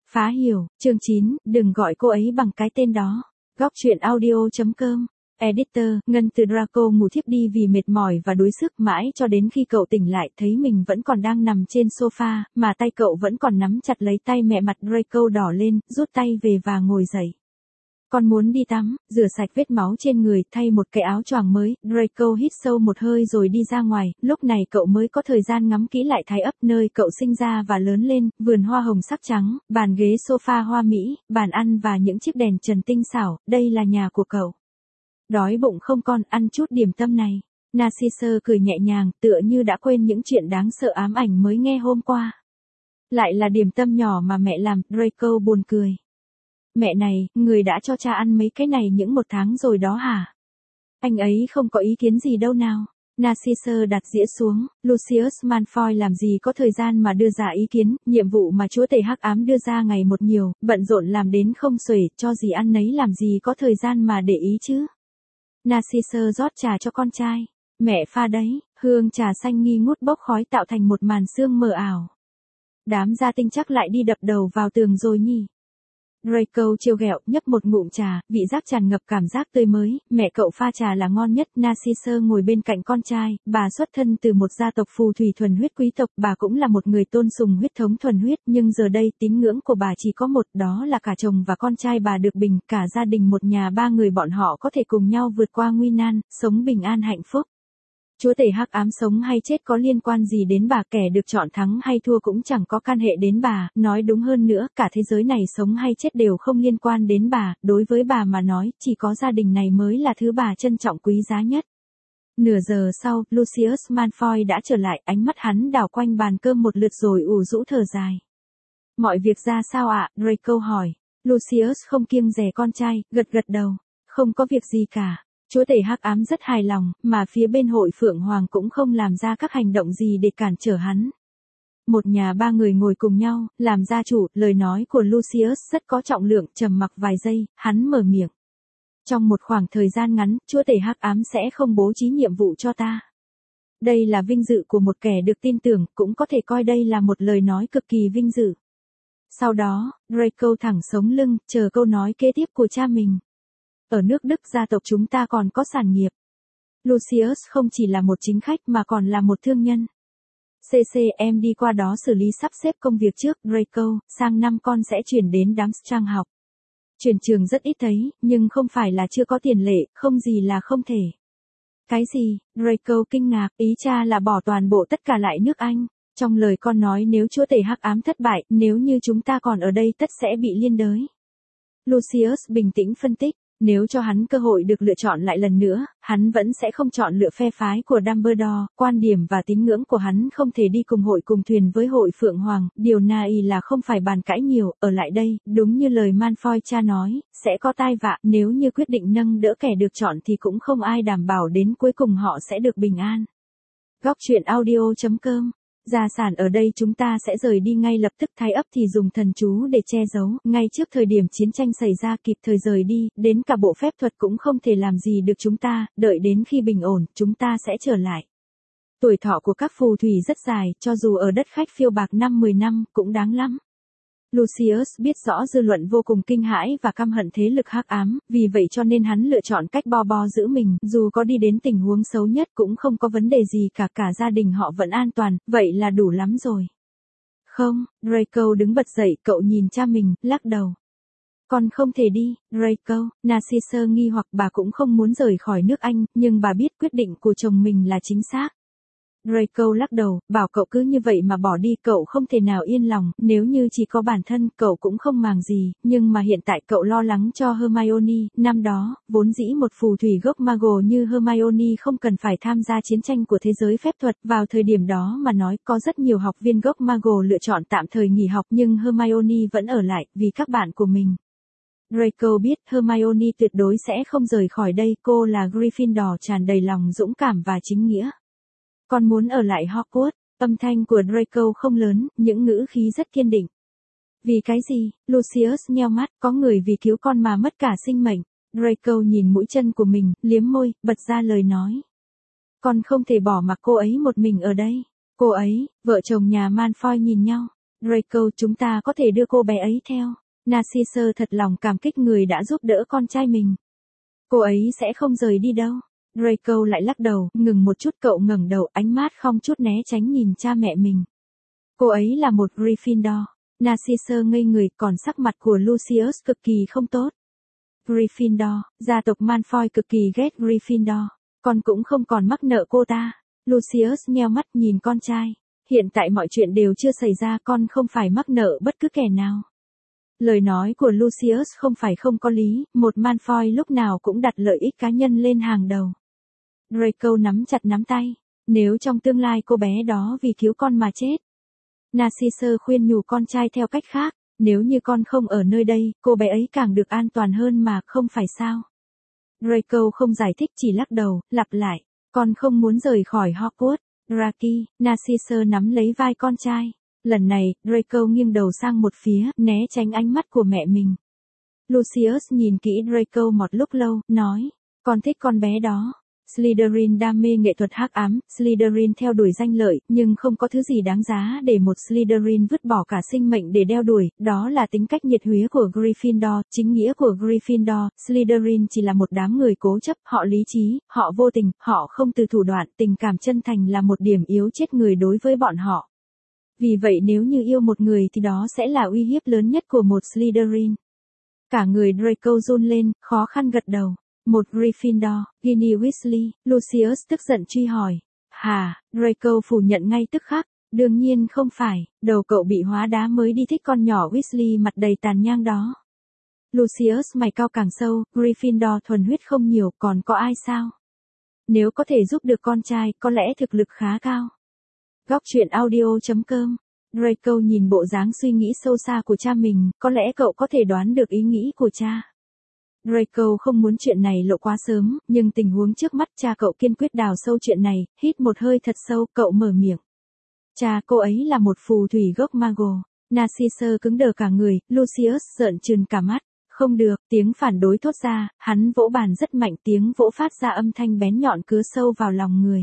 Phá hiểu, chương 9, đừng gọi cô ấy bằng cái tên đó. Góc truyện audio.com. Editor, Ngân từ Draco ngủ thiếp đi vì mệt mỏi và đuối sức mãi cho đến khi cậu tỉnh lại thấy mình vẫn còn đang nằm trên sofa, mà tay cậu vẫn còn nắm chặt lấy tay mẹ. Mặt Draco đỏ lên, rút tay về và ngồi dậy. Con muốn đi tắm, rửa sạch vết máu trên người, thay một cái áo choàng mới. Draco hít sâu một hơi rồi đi ra ngoài, lúc này cậu mới có thời gian ngắm kỹ lại Thái ấp nơi cậu sinh ra và lớn lên, vườn hoa hồng sắc trắng, bàn ghế sofa hoa mỹ, bàn ăn và những chiếc đèn trần tinh xảo, đây là nhà của cậu. Đói bụng không con, ăn chút điểm tâm này. Narcissus cười nhẹ nhàng, tựa như đã quên những chuyện đáng sợ ám ảnh mới nghe hôm qua. Lại là điểm tâm nhỏ mà mẹ làm, Draco buồn cười. Mẹ này, người đã cho cha ăn mấy cái này những 1 tháng rồi đó hả? Anh ấy không có ý kiến gì đâu nào. Narcissus đặt dĩa xuống, Lucius Malfoy làm gì có thời gian mà đưa ra ý kiến, nhiệm vụ mà chúa tể hắc ám đưa ra ngày một nhiều, bận rộn làm đến không xuể, cho gì ăn nấy làm gì có thời gian mà để ý chứ. Narcissus rót trà cho con trai. Mẹ pha đấy, hương trà xanh nghi ngút bốc khói tạo thành một màn sương mờ ảo. Đám gia tinh chắc lại đi đập đầu vào tường rồi nhỉ. Draco trêu ghẹo, nhấp một ngụm trà, vị giác tràn ngập cảm giác tươi mới, mẹ cậu pha trà là ngon nhất. Narcissus ngồi bên cạnh con trai, bà xuất thân từ một gia tộc phù thủy thuần huyết quý tộc, bà cũng là một người tôn sùng huyết thống thuần huyết, nhưng giờ đây tín ngưỡng của bà chỉ có một, đó là cả chồng và con trai bà được bình, cả gia đình một nhà 3 người bọn họ có thể cùng nhau vượt qua nguy nan, sống bình an hạnh phúc. Chúa tể hắc ám sống hay chết có liên quan gì đến bà, kẻ được chọn thắng hay thua cũng chẳng có can hệ đến bà, nói đúng hơn nữa, cả thế giới này sống hay chết đều không liên quan đến bà, đối với bà mà nói, chỉ có gia đình này mới là thứ bà trân trọng quý giá nhất. Nửa giờ sau, Lucius Malfoy đã trở lại, ánh mắt hắn đảo quanh bàn cơm một lượt rồi ủ rũ thở dài. Mọi việc ra sao ạ? Draco hỏi. Lucius không kiêng dè con trai, gật gật đầu. Không có việc gì cả. Chúa tể hắc ám rất hài lòng, mà phía bên hội Phượng Hoàng cũng không làm ra các hành động gì để cản trở hắn. Một nhà 3 người ngồi cùng nhau, làm gia chủ, lời nói của Lucius rất có trọng lượng, trầm mặc vài giây, hắn mở miệng. Trong một khoảng thời gian ngắn, chúa tể hắc ám sẽ không bố trí nhiệm vụ cho ta. Đây là vinh dự của một kẻ được tin tưởng, cũng có thể coi đây là một lời nói cực kỳ vinh dự. Sau đó, Draco thẳng sống lưng, chờ câu nói kế tiếp của cha mình. Ở nước Đức gia tộc chúng ta còn có sản nghiệp. Lucius không chỉ là một chính khách mà còn là một thương nhân. Em đi qua đó xử lý sắp xếp công việc trước, Draco, sang năm con sẽ chuyển đến Darmstadt học. Chuyển trường rất ít thấy, nhưng không phải là chưa có tiền lệ, không gì là không thể. Cái gì? Draco kinh ngạc, ý cha là bỏ toàn bộ tất cả lại nước Anh. Trong lời con nói nếu chúa tể hắc ám thất bại, nếu như chúng ta còn ở đây tất sẽ bị liên đới. Lucius bình tĩnh phân tích. Nếu cho hắn cơ hội được lựa chọn lại lần nữa, hắn vẫn sẽ không chọn lựa phe phái của Dumbledore, quan điểm và tín ngưỡng của hắn không thể đi cùng hội cùng thuyền với hội Phượng Hoàng, điều này là không phải bàn cãi nhiều, ở lại đây, đúng như lời Malfoy cha nói, sẽ có tai vạ, nếu như quyết định nâng đỡ kẻ được chọn thì cũng không ai đảm bảo đến cuối cùng họ sẽ được bình an. Góc truyện audio.com. Gia sản ở đây chúng ta sẽ rời đi ngay lập tức. Thái ấp thì dùng thần chú để che giấu, ngay trước thời điểm chiến tranh xảy ra kịp thời rời đi, đến cả bộ phép thuật cũng không thể làm gì được chúng ta, đợi đến khi bình ổn, chúng ta sẽ trở lại. Tuổi thọ của các phù thủy rất dài, cho dù ở đất khách phiêu bạc 5-10 năm, cũng đáng lắm. Lucius biết rõ dư luận vô cùng kinh hãi và căm hận thế lực hắc ám, vì vậy cho nên hắn lựa chọn cách bo giữ mình, dù có đi đến tình huống xấu nhất cũng không có vấn đề gì cả, cả gia đình họ vẫn an toàn, vậy là đủ lắm rồi. Không, Draco đứng bật dậy, cậu nhìn cha mình, lắc đầu. Con không thể đi, Draco. Narcissus nghi hoặc, bà cũng không muốn rời khỏi nước Anh, nhưng bà biết quyết định của chồng mình là chính xác. Draco lắc đầu, bảo cậu cứ như vậy mà bỏ đi, cậu không thể nào yên lòng, nếu như chỉ có bản thân, cậu cũng không màng gì, nhưng mà hiện tại cậu lo lắng cho Hermione, năm đó, vốn dĩ một phù thủy gốc Muggle như Hermione không cần phải tham gia chiến tranh của thế giới phép thuật, vào thời điểm đó mà nói, có rất nhiều học viên gốc Muggle lựa chọn tạm thời nghỉ học nhưng Hermione vẫn ở lại, vì các bạn của mình. Draco biết Hermione tuyệt đối sẽ không rời khỏi đây, cô là Gryffindor tràn đầy lòng dũng cảm và chính nghĩa. Con muốn ở lại Hogwarts, âm thanh của Draco không lớn, những ngữ khí rất kiên định. Vì cái gì? Lucius nheo mắt, có người vì cứu con mà mất cả sinh mệnh. Draco nhìn mũi chân của mình, liếm môi, bật ra lời nói. Con không thể bỏ mặc cô ấy một mình ở đây. Cô ấy, vợ chồng nhà Malfoy nhìn nhau. Draco, chúng ta có thể đưa cô bé ấy theo. Narcissus thật lòng cảm kích người đã giúp đỡ con trai mình. Cô ấy sẽ không rời đi đâu. Draco lại lắc đầu, ngừng một chút, cậu ngẩng đầu, ánh mắt không chút né tránh nhìn cha mẹ mình. Cô ấy là một Gryffindor. Narcissus ngây người, còn sắc mặt của Lucius cực kỳ không tốt. Gryffindor, gia tộc Malfoy cực kỳ ghét Gryffindor. Con cũng không còn mắc nợ cô ta. Lucius nheo mắt nhìn con trai. Hiện tại mọi chuyện đều chưa xảy ra, con không phải mắc nợ bất cứ kẻ nào. Lời nói của Lucius không phải không có lý, một Malfoy lúc nào cũng đặt lợi ích cá nhân lên hàng đầu. Draco nắm chặt nắm tay. Nếu trong tương lai cô bé đó vì cứu con mà chết. Narcissus khuyên nhủ con trai theo cách khác. Nếu như con không ở nơi đây, cô bé ấy càng được an toàn hơn mà, không phải sao? Draco không giải thích, chỉ lắc đầu, lặp lại. Con không muốn rời khỏi Hogwarts. Draki, Narcissus nắm lấy vai con trai. Lần này, Draco nghiêng đầu sang một phía, né tránh ánh mắt của mẹ mình. Lucius nhìn kỹ Draco một lúc lâu, nói. Con thích con bé đó. Slytherin đam mê nghệ thuật hắc ám, Slytherin theo đuổi danh lợi, nhưng không có thứ gì đáng giá để một Slytherin vứt bỏ cả sinh mệnh để đeo đuổi, đó là tính cách nhiệt huyết của Gryffindor, chính nghĩa của Gryffindor. Slytherin chỉ là một đám người cố chấp, họ lý trí, họ vô tình, họ không từ thủ đoạn, tình cảm chân thành là một điểm yếu chết người đối với bọn họ. Vì vậy nếu như yêu một người thì đó sẽ là uy hiếp lớn nhất của một Slytherin. Cả người Draco run lên, khó khăn gật đầu. Một Gryffindor, Ginny Weasley, Lucius tức giận truy hỏi. Hả, Draco phủ nhận ngay tức khắc. Đương nhiên không phải, đầu cậu bị hóa đá mới đi thích con nhỏ Weasley mặt đầy tàn nhang đó. Lucius mày cau càng sâu, Gryffindor thuần huyết không nhiều, còn có ai sao? Nếu có thể giúp được con trai, có lẽ thực lực khá cao. Góc truyện audio.com. Draco nhìn bộ dáng suy nghĩ sâu xa của cha mình, có lẽ cậu có thể đoán được ý nghĩ của cha. Draco không muốn chuyện này lộ quá sớm, nhưng tình huống trước mắt cha cậu kiên quyết đào sâu chuyện này, hít một hơi thật sâu, cậu mở miệng. Cha cô ấy là một phù thủy gốc Mago. Narcissus cứng đờ cả người, Lucius trợn trừng cả mắt. Không được, tiếng phản đối thốt ra, hắn vỗ bàn rất mạnh, tiếng vỗ phát ra âm thanh bén nhọn cứa sâu vào lòng người.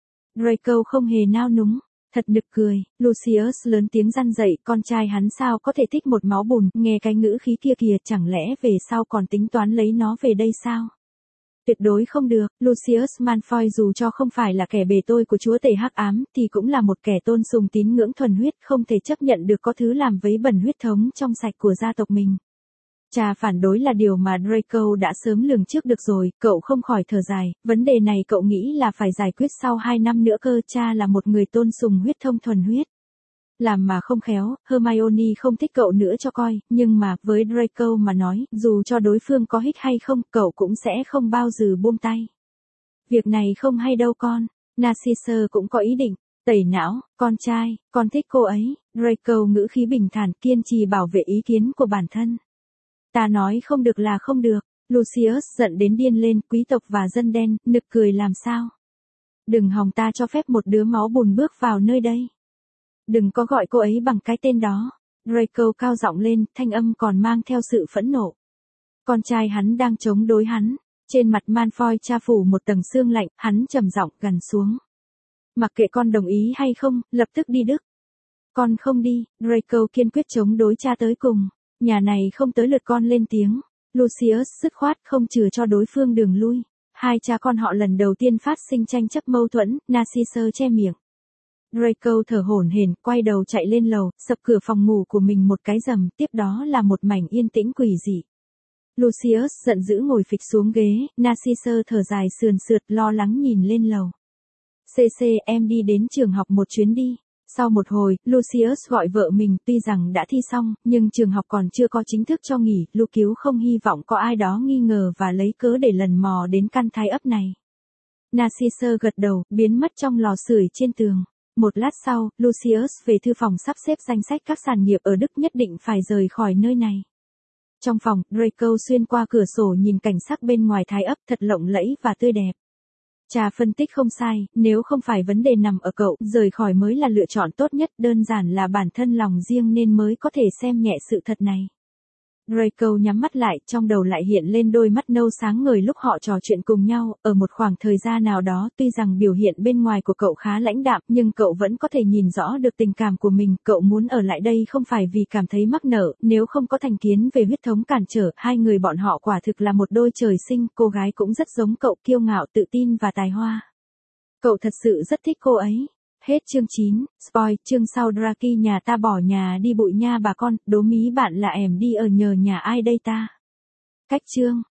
Draco không hề nao núng. Thật nực cười, Lucius lớn tiếng răn dậy, con trai hắn sao có thể thích một máu bùn, nghe cái ngữ khí kia kìa, chẳng lẽ về sau còn tính toán lấy nó về đây sao? Tuyệt đối không được, Lucius Malfoy dù cho không phải là kẻ bề tôi của chúa tể hắc ám, thì cũng là một kẻ tôn sùng tín ngưỡng thuần huyết, không thể chấp nhận được có thứ làm vấy bẩn huyết thống trong sạch của gia tộc mình. Cha phản đối là điều mà Draco đã sớm lường trước được rồi, cậu không khỏi thở dài, vấn đề này cậu nghĩ là phải giải quyết sau 2 năm nữa cơ, cha là một người tôn sùng huyết thống thuần huyết. Làm mà không khéo, Hermione không thích cậu nữa cho coi, nhưng mà, với Draco mà nói, dù cho đối phương có hích hay không, cậu cũng sẽ không bao giờ buông tay. Việc này không hay đâu con, Narcissus cũng có ý định, tẩy não, con trai, con thích cô ấy, Draco ngữ khí bình thản kiên trì bảo vệ ý kiến của bản thân. Ta nói không được là không được, Lucius giận đến điên lên, quý tộc và dân đen, nực cười làm sao? Đừng hòng ta cho phép một đứa máu bùn bước vào nơi đây. Đừng có gọi cô ấy bằng cái tên đó. Draco cao giọng lên, thanh âm còn mang theo sự phẫn nộ. Con trai hắn đang chống đối hắn. Trên mặt Malfoy cha phủ một tầng sương lạnh, hắn trầm giọng gằn xuống. Mặc kệ con đồng ý hay không, lập tức đi Đức. Con không đi, Draco kiên quyết chống đối cha tới cùng. Nhà này không tới lượt con lên tiếng. Lucius dứt khoát không chừa cho đối phương đường lui. Hai cha con họ lần đầu tiên phát sinh tranh chấp mâu thuẫn, Narcissus che miệng. Draco thở hổn hển, quay đầu chạy lên lầu, sập cửa phòng ngủ của mình một cái rầm, tiếp đó là một mảnh yên tĩnh quỷ dị. Lucius giận dữ ngồi phịch xuống ghế, Narcissus thở dài sườn sượt lo lắng nhìn lên lầu. CC em đi đến trường học một chuyến đi. Sau một hồi, Lucius gọi vợ mình, tuy rằng đã thi xong, nhưng trường học còn chưa có chính thức cho nghỉ, Lucius không hy vọng có ai đó nghi ngờ và lấy cớ để lần mò đến căn thai ấp này. Narcissus gật đầu, biến mất trong lò sưởi trên tường. Một lát sau, Lucius về thư phòng sắp xếp danh sách các sản nghiệp ở Đức nhất định phải rời khỏi nơi này. Trong phòng, Draco xuyên qua cửa sổ nhìn cảnh sắc bên ngoài thái ấp thật lộng lẫy và tươi đẹp. Cha phân tích không sai, nếu không phải vấn đề nằm ở cậu, rời khỏi mới là lựa chọn tốt nhất, đơn giản là bản thân lòng riêng nên mới có thể xem nhẹ sự thật này. Draco nhắm mắt lại, trong đầu lại hiện lên đôi mắt nâu sáng ngời lúc họ trò chuyện cùng nhau, ở một khoảng thời gian nào đó, tuy rằng biểu hiện bên ngoài của cậu khá lãnh đạm, nhưng cậu vẫn có thể nhìn rõ được tình cảm của mình, cậu muốn ở lại đây không phải vì cảm thấy mắc nợ, nếu không có thành kiến về huyết thống cản trở, hai người bọn họ quả thực là một đôi trời sinh, cô gái cũng rất giống cậu, kiêu ngạo, tự tin và tài hoa. Cậu thật sự rất thích cô ấy. Hết chương 9, spoil, chương sau Draki nhà ta bỏ nhà đi bụi nha bà con, đố mí bạn là em đi ở nhờ nhà ai đây ta. Cách chương.